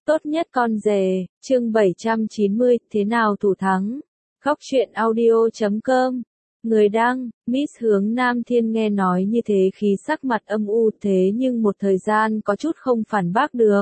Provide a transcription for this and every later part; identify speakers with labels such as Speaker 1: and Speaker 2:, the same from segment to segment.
Speaker 1: Tốt nhất con rể, chương 790, thế nào thủ thắng? Góc truyện audio.com. Người đăng, Miss Hướng Nam Thiên nghe nói như thế khí sắc mặt âm u thế nhưng một thời gian có chút không phản bác được.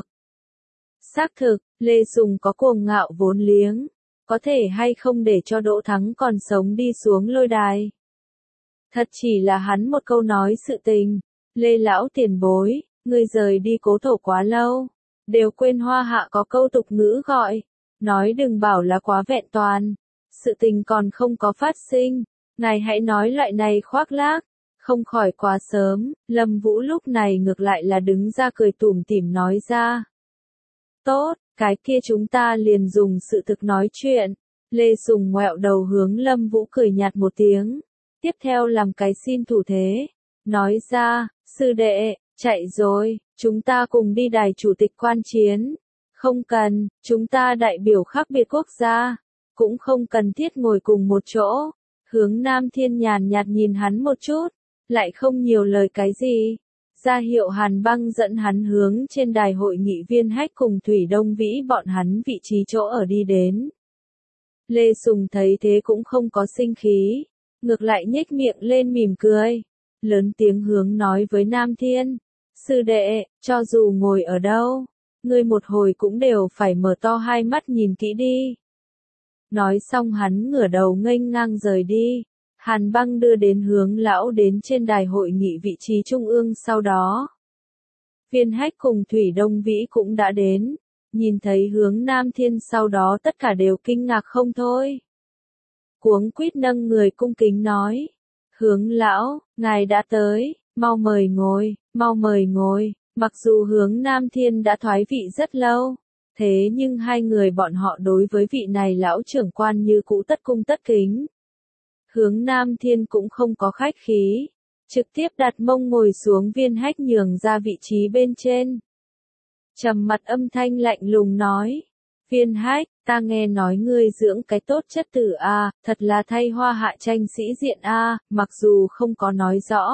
Speaker 1: Xác thực, Lê Sùng có cuồng ngạo vốn liếng, có thể hay không để cho Đỗ Thắng còn sống đi xuống lôi đài. Thật chỉ là hắn một câu nói sự tình, Lê lão tiền bối, ngươi rời đi Cố Thổ quá lâu. Đều quên Hoa Hạ có câu tục ngữ gọi, nói đừng bảo là quá vẹn toàn, sự tình còn không có phát sinh, ngài hãy nói loại này khoác lác, không khỏi quá sớm, Lâm Vũ lúc này ngược lại là đứng ra cười tủm tỉm nói ra. Tốt, cái kia chúng ta liền dùng sự thực nói chuyện, Lê Sùng ngoẹo đầu hướng Lâm Vũ cười nhạt một tiếng, tiếp theo làm cái xin thủ thế, nói ra, sư đệ, chạy rồi. Chúng ta cùng đi đài chủ tịch quan chiến. Không cần, chúng ta đại biểu khác biệt quốc gia. Cũng không cần thiết ngồi cùng một chỗ. Hướng Nam Thiên nhàn nhạt nhìn hắn một chút. Lại không nhiều lời cái gì. Ra hiệu Hàn Băng dẫn hắn hướng trên đài hội nghị viên Hách cùng Thủy Đông Vĩ bọn hắn vị trí chỗ ở đi đến. Lê Sùng thấy thế cũng không có sinh khí. Ngược lại nhếch miệng lên mỉm cười. Lớn tiếng hướng nói với Nam Thiên. Sư đệ, cho dù ngồi ở đâu, ngươi một hồi cũng đều phải mở to hai mắt nhìn kỹ đi. Nói xong hắn ngửa đầu nghênh ngang rời đi. Hàn Băng đưa đến hướng lão đến trên đài hội nghị vị trí trung ương sau đó. Viên Hách cùng Thủy Đông Vĩ cũng đã đến. Nhìn thấy hướng Nam Thiên sau đó tất cả đều kinh ngạc không thôi. Cuống quýt nâng người cung kính nói. Hướng lão, ngài đã tới. Mau mời ngồi, mau mời ngồi, mặc dù hướng Nam Thiên đã thoái vị rất lâu, thế nhưng hai người bọn họ đối với vị này lão trưởng quan như cũ tất cung tất kính. Hướng Nam Thiên cũng không có khách khí, trực tiếp đặt mông ngồi xuống Viên Hách nhường ra vị trí bên trên. Trầm mặt âm thanh lạnh lùng nói, Viên Hách, ta nghe nói ngươi dưỡng cái tốt chất tử a, thật là thay Hoa Hạ tranh sĩ diện a, mặc dù không có nói rõ.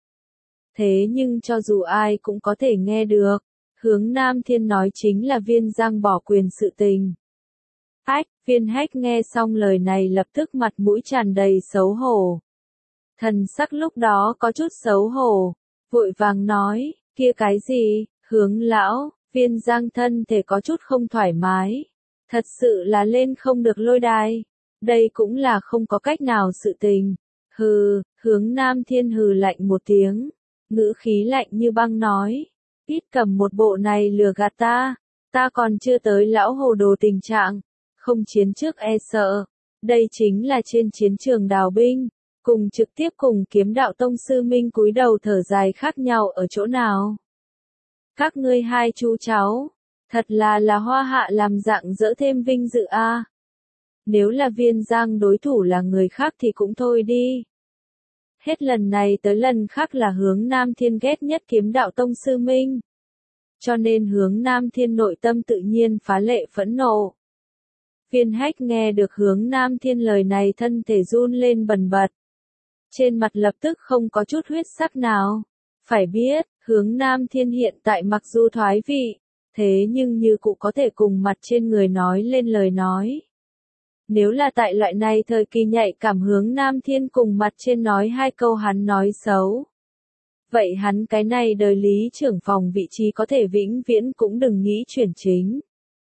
Speaker 1: Thế nhưng cho dù ai cũng có thể nghe được, hướng Nam Thiên nói chính là Viên Giang bỏ quyền sự tình. Ách, Viên Hách nghe xong lời này lập tức mặt mũi tràn đầy xấu hổ. Thần sắc lúc đó có chút xấu hổ, vội vàng nói, kia cái gì, hướng lão, Viên Giang thân thể có chút không thoải mái. Thật sự là lên không được lôi đài. Đây cũng là không có cách nào sự tình. Hừ, hướng Nam Thiên hừ lạnh một tiếng. Ngữ khí lạnh như băng nói, ít cầm một bộ này lừa gạt ta còn chưa tới lão hồ đồ tình trạng, không chiến trước e sợ, đây chính là trên chiến trường đào binh, cùng trực tiếp cùng Kiếm Đạo Tông sư Minh cúi đầu thở dài khác nhau ở chỗ nào. Các ngươi hai chú cháu, thật là Hoa Hạ làm dạng dỡ thêm vinh dự a. Nếu là Viên Giang đối thủ là người khác thì cũng thôi đi. Hết lần này tới lần khác là hướng Nam Thiên ghét nhất Kiếm Đạo Tông sư Minh. Cho nên hướng Nam Thiên nội tâm tự nhiên phá lệ phẫn nộ. Viên Hách nghe được hướng Nam Thiên lời này thân thể run lên bần bật. Trên mặt lập tức không có chút huyết sắc nào. Phải biết, hướng Nam Thiên hiện tại mặc dù thoái vị, thế nhưng như cụ có thể cùng mặt trên người nói lên lời nói. Nếu là tại loại này thời kỳ nhạy cảm hướng Nam Thiên cùng mặt trên nói hai câu hắn nói xấu. Vậy hắn cái này đời lý trưởng phòng vị trí có thể vĩnh viễn cũng đừng nghĩ chuyển chính.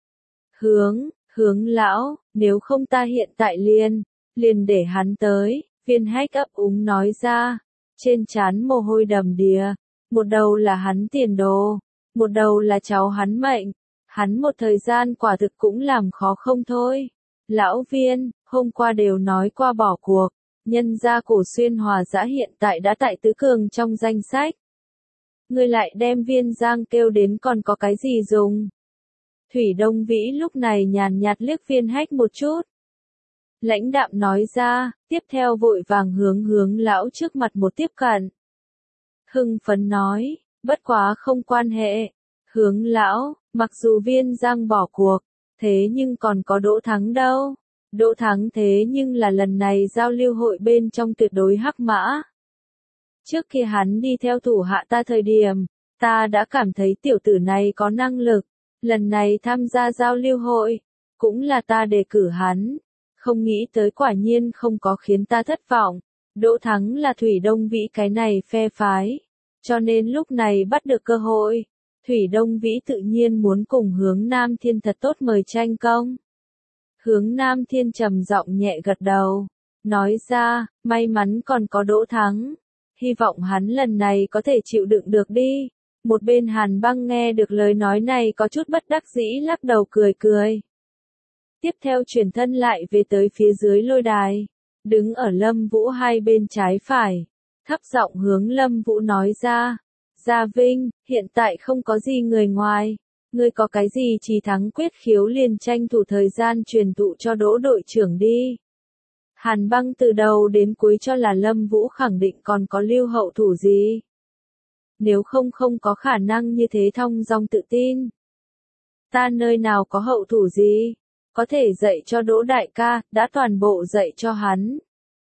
Speaker 1: Hướng lão, nếu không ta hiện tại liền để hắn tới, Viên Hách ấp úng nói ra, trên trán mồ hôi đầm đìa, một đầu là hắn tiền đồ, một đầu là cháu hắn mệnh, hắn một thời gian quả thực cũng làm khó không thôi. Lão Viên, hôm qua đều nói qua bỏ cuộc, nhân gia Cổ Xuyên Hòa Dã hiện tại đã tại tứ cường trong danh sách. Ngươi lại đem Viên Giang kêu đến còn có cái gì dùng? Thủy Đông Vĩ lúc này nhàn nhạt liếc Viên Hách một chút. Lãnh đạm nói ra, tiếp theo vội vàng hướng lão trước mặt một tiếp cận. Hưng phấn nói, bất quá không quan hệ. Hướng lão, mặc dù Viên Giang bỏ cuộc, thế nhưng còn có Đỗ Thắng đâu. Đỗ Thắng thế nhưng là lần này giao lưu hội bên trong tuyệt đối hắc mã. Trước khi hắn đi theo thủ hạ ta thời điểm, ta đã cảm thấy tiểu tử này có năng lực, Lần này tham gia giao lưu hội, cũng là ta đề cử hắn. Không nghĩ tới quả nhiên không có khiến ta thất vọng. Đỗ Thắng là Thủy Đông Vĩ cái này phe phái. Cho nên lúc này bắt được cơ hội. Thủy Đông Vĩ tự nhiên muốn cùng Hướng Nam Thiên thật tốt mời tranh công. Hướng Nam Thiên trầm giọng nhẹ gật đầu. Nói ra, may mắn còn có Đỗ Thắng. Hy vọng hắn lần này có thể chịu đựng được đi. Một bên Hàn Băng nghe được lời nói này có chút bất đắc dĩ lắc đầu cười cười. Tiếp theo chuyển thân lại về tới phía dưới lôi đài. Đứng ở Lâm Vũ hai bên trái phải. Thấp giọng hướng Lâm Vũ nói ra. Gia Vinh, hiện tại không có gì người ngoài. Ngươi có cái gì chỉ thắng quyết khiếu liền tranh thủ thời gian truyền thụ cho Đỗ đội trưởng đi. Hàn Băng từ đầu đến cuối cho là Lâm Vũ khẳng định còn có lưu hậu thủ gì. Nếu không có khả năng như thế thong dong tự tin. Ta nơi nào có hậu thủ gì, có thể dạy cho Đỗ đại ca, đã toàn bộ dạy cho hắn.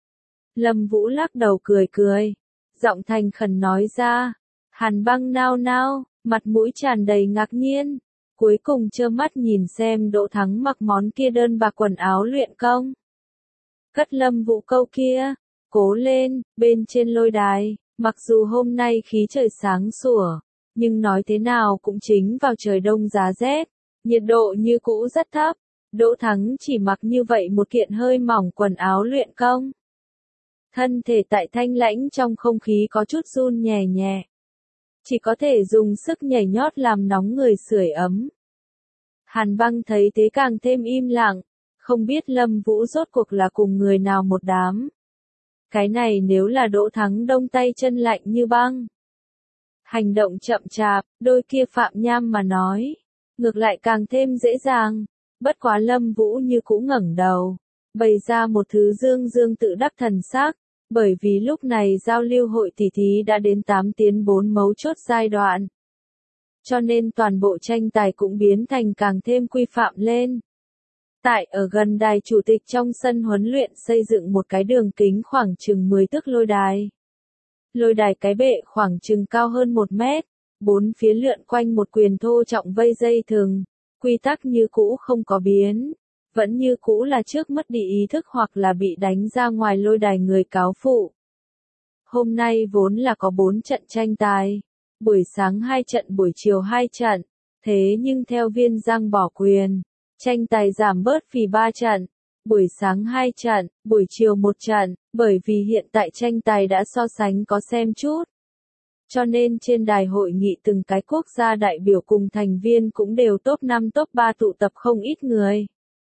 Speaker 1: Lâm Vũ lắc đầu cười cười, giọng thành khẩn nói ra. Hàn Băng nao nao, mặt mũi tràn đầy ngạc nhiên, cuối cùng trơ mắt nhìn xem Đỗ Thắng mặc món kia đơn bạc quần áo luyện công. Cất Lâm Vũ câu kia, cố lên, bên trên lôi đài, mặc dù hôm nay khí trời sáng sủa, nhưng nói thế nào cũng chính vào trời đông giá rét, nhiệt độ như cũ rất thấp. Đỗ Thắng chỉ mặc như vậy một kiện hơi mỏng quần áo luyện công. Thân thể tại thanh lãnh trong không khí có chút run nhẹ nhẹ. Chỉ có thể dùng sức nhảy nhót làm nóng người sưởi ấm. Hàn Băng thấy thế càng thêm im lặng, không biết Lâm Vũ rốt cuộc là cùng người nào một đám. Cái này nếu là Đỗ Thắng đông tay chân lạnh như băng. Hành động chậm chạp, đôi kia Phạm Nham mà nói. Ngược lại càng thêm dễ dàng. Bất quá Lâm Vũ như cũ ngẩng đầu, bày ra một thứ dương dương tự đắc thần sắc, bởi vì lúc này giao lưu hội tỷ thí đã đến 8 tiến 4 mấu chốt giai đoạn. Cho nên toàn bộ tranh tài cũng biến thành càng thêm quy phạm lên. Tại ở gần đài chủ tịch trong sân huấn luyện xây dựng một cái đường kính khoảng chừng 10 thước lôi đài. Lôi đài cái bệ khoảng chừng cao hơn 1 mét, bốn phía lượn quanh một quyền thô trọng vây dây thừng. Quy tắc như cũ không có biến, vẫn như cũ là trước mất đi ý thức hoặc là bị đánh ra ngoài lôi đài người cáo phụ. Hôm nay vốn là có 4 trận tranh tài, buổi sáng 2 trận buổi chiều 2 trận, thế nhưng theo Viên Giang bỏ quyền, tranh tài giảm bớt vì 3 trận, buổi sáng 2 trận, buổi chiều 1 trận, bởi vì hiện tại tranh tài đã so sánh có xem chút. Cho nên trên đài hội nghị từng cái quốc gia đại biểu cùng thành viên cũng đều top 5 top 3 tụ tập không ít người.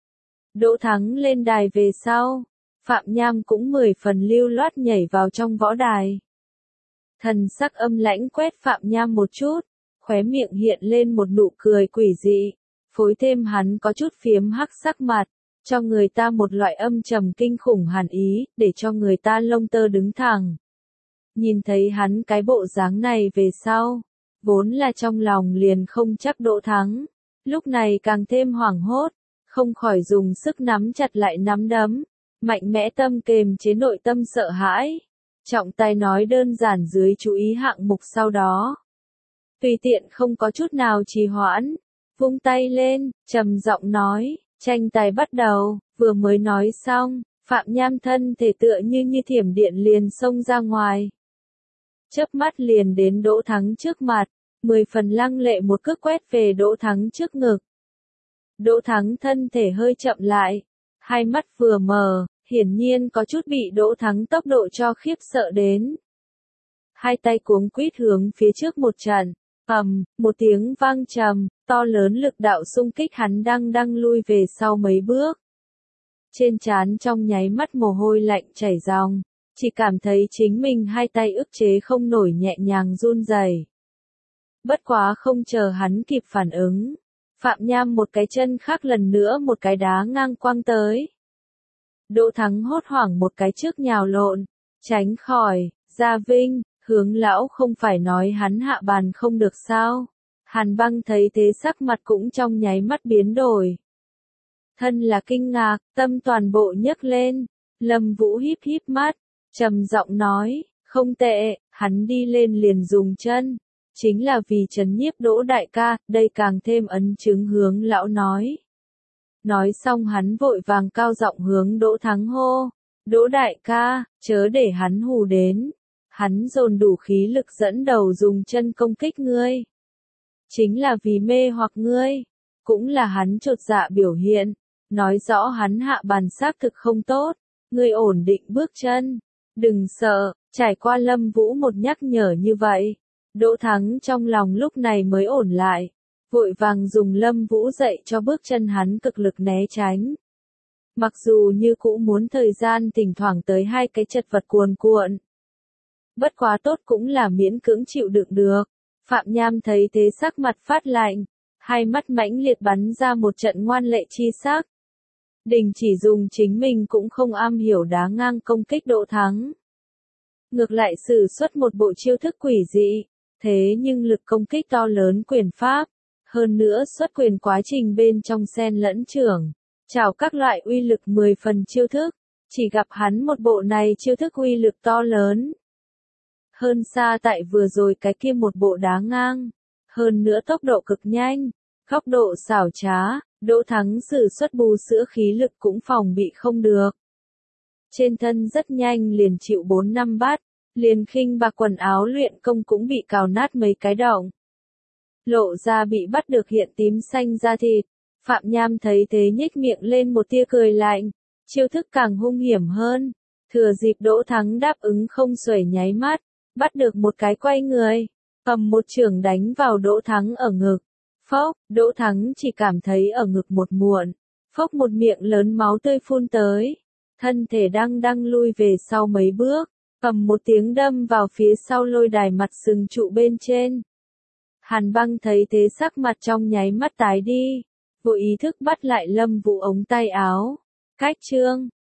Speaker 1: Đỗ Thắng lên đài về sau, Phạm Nham cũng 10 phần lưu loát nhảy vào trong võ đài. Thần sắc âm lãnh quét Phạm Nham một chút, khóe miệng hiện lên một nụ cười quỷ dị, phối thêm hắn có chút phiếm hắc sắc mặt, cho người ta một loại âm trầm kinh khủng hàn ý, để cho người ta lông tơ đứng thẳng. Nhìn thấy hắn cái bộ dáng này về sau, vốn là trong lòng liền không chắc Đỗ Thắng, lúc này càng thêm hoảng hốt, không khỏi dùng sức nắm chặt lại nắm đấm, mạnh mẽ tâm kềm chế nội tâm sợ hãi. Trọng tài nói đơn giản dưới chú ý hạng mục sau đó. Tùy tiện không có chút nào trì hoãn, vung tay lên, trầm giọng nói, tranh tài bắt đầu, vừa mới nói xong, Phạm Nham thân thể tựa như thiểm điện liền xông ra ngoài. Chớp mắt liền đến Đỗ Thắng trước mặt, 10 phần lăng lệ một cước quét về Đỗ Thắng trước ngực. Đỗ Thắng thân thể hơi chậm lại, hai mắt vừa mở, hiển nhiên có chút bị Đỗ Thắng tốc độ cho khiếp sợ đến. Hai tay cuống quýt hướng phía trước một trận, một tiếng vang trầm, to lớn lực đạo xung kích hắn đang lui về sau mấy bước. Trên trán trong nháy mắt mồ hôi lạnh chảy ròng, chỉ cảm thấy chính mình hai tay ức chế không nổi nhẹ nhàng run rẩy. Bất quá không chờ hắn kịp phản ứng, Phạm Nham một cái chân khác lần nữa một cái đá ngang quăng tới. Đỗ Thắng hốt hoảng một cái trước nhào lộn, tránh khỏi. Gia Vinh, Hướng lão không phải nói hắn hạ bàn không được sao? Hàn Băng thấy thế sắc mặt cũng trong nháy mắt biến đổi. Thân là kinh ngạc, tâm toàn bộ nhấc lên. Lâm Vũ híp mắt, trầm giọng nói, không tệ, hắn đi lên liền dùng chân, chính là vì trấn nhiếp Đỗ đại ca, đây càng thêm ấn chứng hướng lão nói. Nói xong hắn vội vàng cao giọng hướng Đỗ Thắng hô, Đỗ đại ca, chớ để hắn hù đến. Hắn dồn đủ khí lực dẫn đầu dùng chân công kích ngươi. Chính là vì mê hoặc ngươi, cũng là hắn chột dạ biểu hiện, nói rõ hắn hạ bàn xác thực không tốt, ngươi ổn định bước chân, đừng sợ, trải qua Lâm Vũ một nhắc nhở như vậy, Đỗ Thắng trong lòng lúc này mới ổn lại, vội vàng dùng Lâm Vũ dạy cho bước chân hắn cực lực né tránh. Mặc dù như cũ muốn thời gian thỉnh thoảng tới hai cái chật vật cuồn cuộn. Bất quá tốt cũng là miễn cưỡng chịu đựng được. Phạm Nham thấy thế sắc mặt phát lạnh, hai mắt mãnh liệt bắn ra một trận ngoan lệ chi sắc. Đình chỉ dùng chính mình cũng không am hiểu đá ngang công kích Đỗ Thắng. Ngược lại sử xuất một bộ chiêu thức quỷ dị, thế nhưng lực công kích to lớn quyền pháp. Hơn nữa xuất quyền quá trình bên trong xen lẫn trưởng, chào các loại uy lực 10 phần chiêu thức, chỉ gặp hắn một bộ này chiêu thức uy lực to lớn. Hơn xa tại vừa rồi cái kia một bộ đá ngang, hơn nữa tốc độ cực nhanh, góc độ xảo trá, Đỗ Thắng sử xuất bù sữa khí lực cũng phòng bị không được. Trên thân rất nhanh liền chịu 4-5 bát, liền khinh bạc quần áo luyện công cũng bị cào nát mấy cái động. Lộ ra bị bắt được hiện tím xanh da thịt, Phạm Nham thấy thế nhếch miệng lên một tia cười lạnh, chiêu thức càng hung hiểm hơn, thừa dịp Đỗ Thắng đáp ứng không xuể nháy mắt, bắt được một cái quay người, cầm một chưởng đánh vào Đỗ Thắng ở ngực. Phốc, Đỗ Thắng chỉ cảm thấy ở ngực một muộn, phốc một miệng lớn máu tươi phun tới, thân thể đang lui về sau mấy bước, cầm một tiếng đâm vào phía sau lôi đài mặt sừng trụ bên trên. Hàn Băng thấy thế sắc mặt trong nháy mắt tái đi, vô ý thức bắt lại Lâm Vũ ống tay áo. Cách trương,